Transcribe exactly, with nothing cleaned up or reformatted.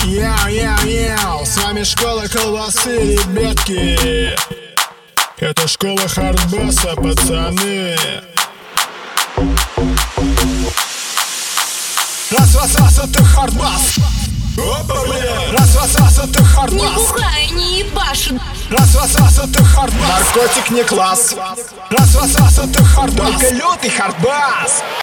Яу-яу-яу, с вами школа колбасы, ребятки. Это школа хардбаса, пацаны. Раз, раз, раз, это хардбас. Опа, бля. Раз, раз, раз, это хардбас. Не бухай, не ебашь. Раз, раз, раз, это хардбас. Наркотик не класс. Раз, раз, раз, это хардбас. Только лютый хардбас.